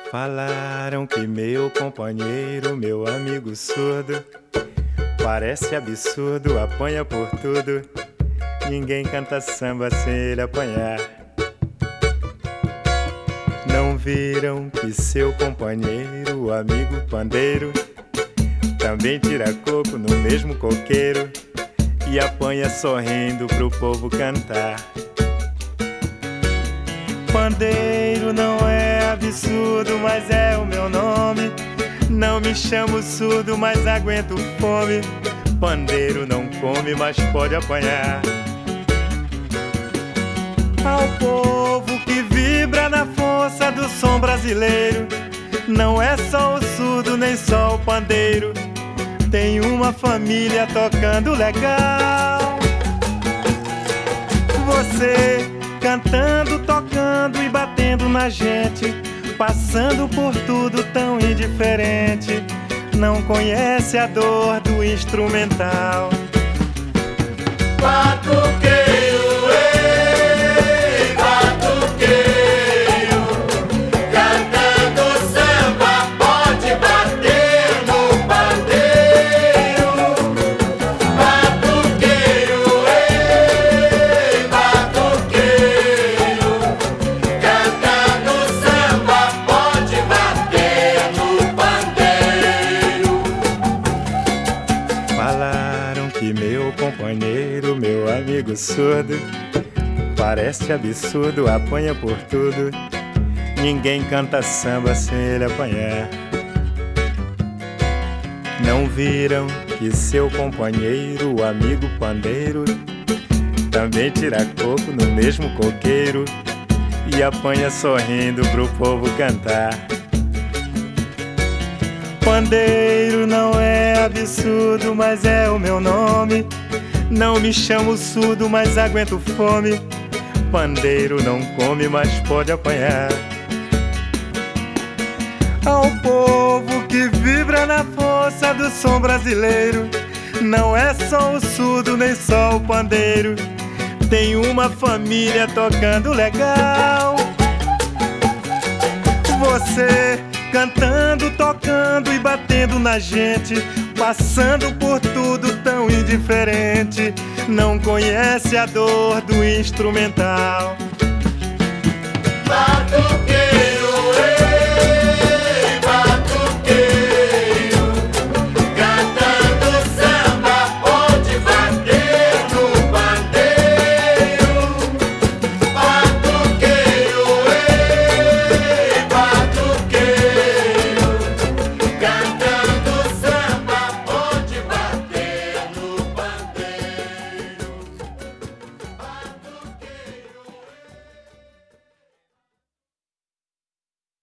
Falaram que meu companheiro, meu amigo surdo, parece absurdo, apanha por tudo. Ninguém canta samba sem ele apanhar. Não viram que seu companheiro, o amigo pandeiro, também tira coco no mesmo coqueiro e apanha sorrindo pro povo cantar. Pandeiro não é absurdo, mas é o meu nome. Não me chamo surdo, mas aguento fome. Pandeiro não come, mas pode apanhar. Ao povo que vibra na força do som brasileiro, não é só o surdo, nem só o pandeiro. Tem uma família tocando legal. Você cantando, tocando e batendo na gente, passando por tudo tão indiferente, não conhece a dor do instrumental. Batuqueiro, ei, batuqueiro, cantando samba, pode bater no pandeiro. Batuqueiro, ei, batuqueiro, cantando samba, pode bater no pandeiro. Falaram que meu companheiro, meu amigo surdo, parece absurdo, apanha por tudo. Ninguém canta samba sem ele apanhar. Não viram que seu companheiro, o amigo pandeiro, também tira coco no mesmo coqueiro e apanha sorrindo pro povo cantar. Pandeiro não é absurdo, mas é o meu nome. Não me chamo surdo, mas aguento fome. Pandeiro não come, mas pode apanhar. Ao povo que vibra na força do som brasileiro, não é só o surdo, nem só o pandeiro. Tem uma família tocando legal. Você cantando, tocando e batendo na gente, passando por tudo tão indiferente, não conhece a dor do instrumental. Batuqueiro, ei.